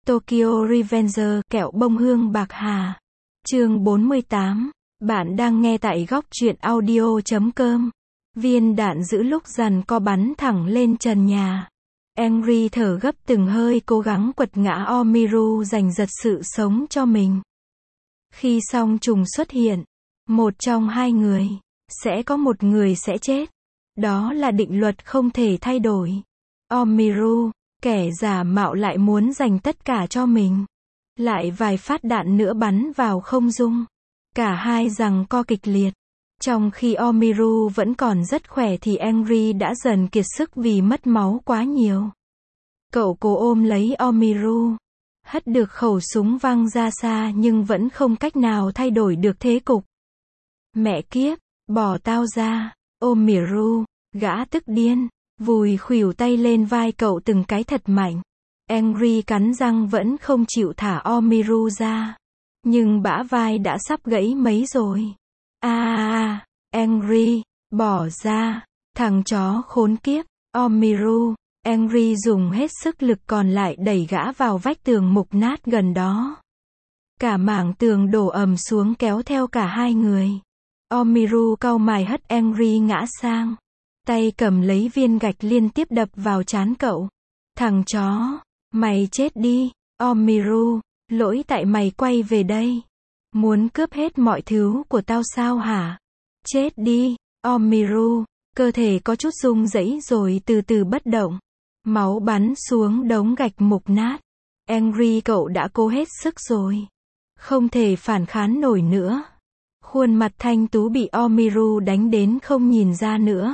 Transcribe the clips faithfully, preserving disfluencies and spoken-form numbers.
Tokyo Revenger, kẹo bông hương bạc hà. Chương bốn mươi tám. Bạn đang nghe tại góc truyện audio chấm com. Viên đạn giữa lúc giằng co bắn thẳng lên trần nhà. Henry thở gấp từng hơi cố gắng quật ngã Omiru giành giật sự sống cho mình. Khi song trùng xuất hiện, một trong hai người, sẽ có một người sẽ chết. Đó là định luật không thể thay đổi. Omiru, kẻ giả mạo lại muốn dành tất cả cho mình. Lại vài phát đạn nữa bắn vào không trung. Cả hai giằng co kịch liệt. Trong khi Omiru vẫn còn rất khỏe thì Henry đã dần kiệt sức vì mất máu quá nhiều. Cậu cố ôm lấy Omiru. Hất được khẩu súng văng ra xa nhưng vẫn không cách nào thay đổi được thế cục. Mẹ kiếp, bỏ tao ra, Omiru, gã tức điên, vùi khuỷu tay lên vai cậu từng cái thật mạnh. Henry cắn răng vẫn không chịu thả Omiru ra. Nhưng bả vai đã sắp gãy mấy rồi. A a a, Henry, bỏ ra, thằng chó khốn kiếp, Omiru. Henry dùng hết sức lực còn lại đẩy gã vào vách tường mục nát gần đó. Cả mảng tường đổ ầm xuống kéo theo cả hai người. Omiru cau mày hất Henry ngã sang. Tay cầm lấy viên gạch liên tiếp đập vào trán cậu. Thằng chó, mày chết đi, Omiru, lỗi tại mày quay về đây. Muốn cướp hết mọi thứ của tao sao hả? Chết đi, Omiru, cơ thể có chút rung rẩy rồi từ từ bất động. Máu bắn xuống đống gạch mục nát. Henry cậu đã cố hết sức rồi. Không thể phản kháng nổi nữa. Khuôn mặt thanh tú bị Omiru đánh đến không nhìn ra nữa.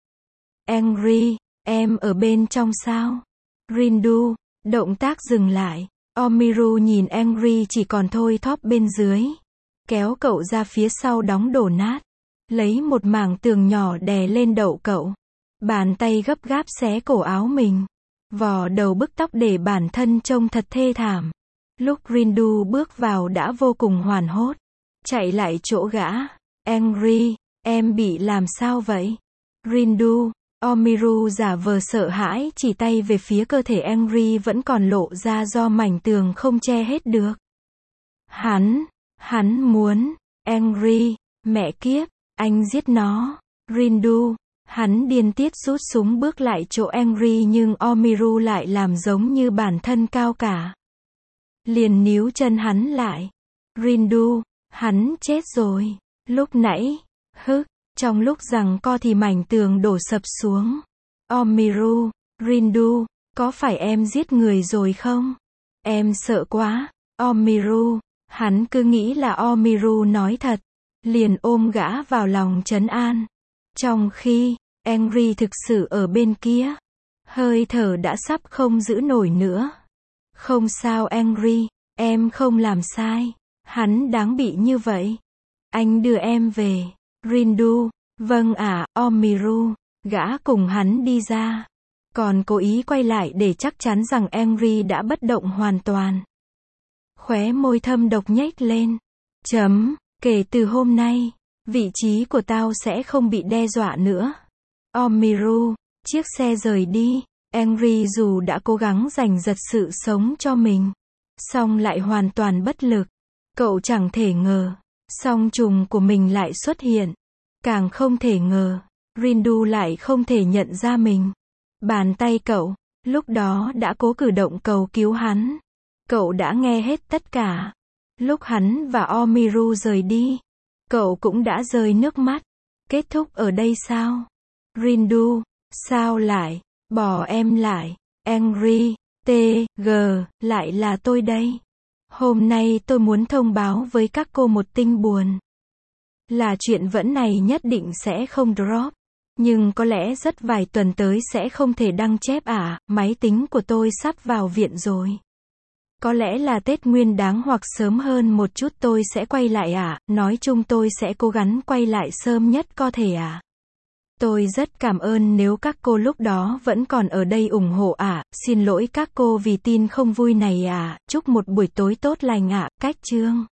Henry, em ở bên trong sao? Rindu, động tác dừng lại. Omiru nhìn Henry chỉ còn thôi thóp bên dưới. Kéo cậu ra phía sau đóng đổ nát. Lấy một mảng tường nhỏ đè lên đậu cậu. Bàn tay gấp gáp xé cổ áo mình. Vò đầu bức tóc để bản thân trông thật thê thảm. Lúc Rindu bước vào đã vô cùng hoảng hốt. Chạy lại chỗ gã. Henry, em bị làm sao vậy? Rindu, Omiru giả vờ sợ hãi chỉ tay về phía cơ thể Henry vẫn còn lộ ra do mảnh tường không che hết được. Hắn, hắn muốn, Henry, mẹ kiếp, anh giết nó. Rindu, hắn điên tiết rút súng bước lại chỗ Henry nhưng Omiru lại làm giống như bản thân cao cả. Liền níu chân hắn lại. Rindu, hắn chết rồi. Lúc nãy, hức, trong lúc giằng co thì mảnh tường đổ sập xuống. Omiru, Rindu, có phải em giết người rồi không? Em sợ quá. Omiru, hắn cứ nghĩ là Omiru nói thật. Liền ôm gã vào lòng trấn an. Trong khi, Henry thực sự ở bên kia. Hơi thở đã sắp không giữ nổi nữa. Không sao Henry, em không làm sai. Hắn đáng bị như vậy. Anh đưa em về. Rindu, vâng ạ, à, Omiru. Gã cùng hắn đi ra. Còn cố ý quay lại để chắc chắn rằng Henry đã bất động hoàn toàn. Khóe môi thâm độc nhếch lên. Chấm, kể từ hôm nay, vị trí của tao sẽ không bị đe dọa nữa. Omiru, chiếc xe rời đi. Henry dù đã cố gắng giành giật sự sống cho mình, song lại hoàn toàn bất lực. Cậu chẳng thể ngờ, song trùng của mình lại xuất hiện. Càng không thể ngờ, Rindu lại không thể nhận ra mình. Bàn tay cậu, lúc đó đã cố cử động cầu cứu hắn. Cậu đã nghe hết tất cả. Lúc hắn và Omiru rời đi, cậu cũng đã rơi nước mắt. Kết thúc ở đây sao? Rindu, sao lại, bỏ em lại? Henry, T G, lại là tôi đây. Hôm nay tôi muốn thông báo với các cô một tin buồn. Là chuyện vẫn này nhất định sẽ không drop. Nhưng có lẽ rất vài tuần tới sẽ không thể đăng chép ạ, à, máy tính của tôi sắp vào viện rồi. Có lẽ là Tết Nguyên Đán hoặc sớm hơn một chút tôi sẽ quay lại ạ, à. Nói chung tôi sẽ cố gắng quay lại sớm nhất có thể ạ. À. Tôi rất cảm ơn nếu các cô lúc đó vẫn còn ở đây ủng hộ ạ, à. Xin lỗi các cô vì tin không vui này ạ, à. Chúc một buổi tối tốt lành ạ, à. Cách chương.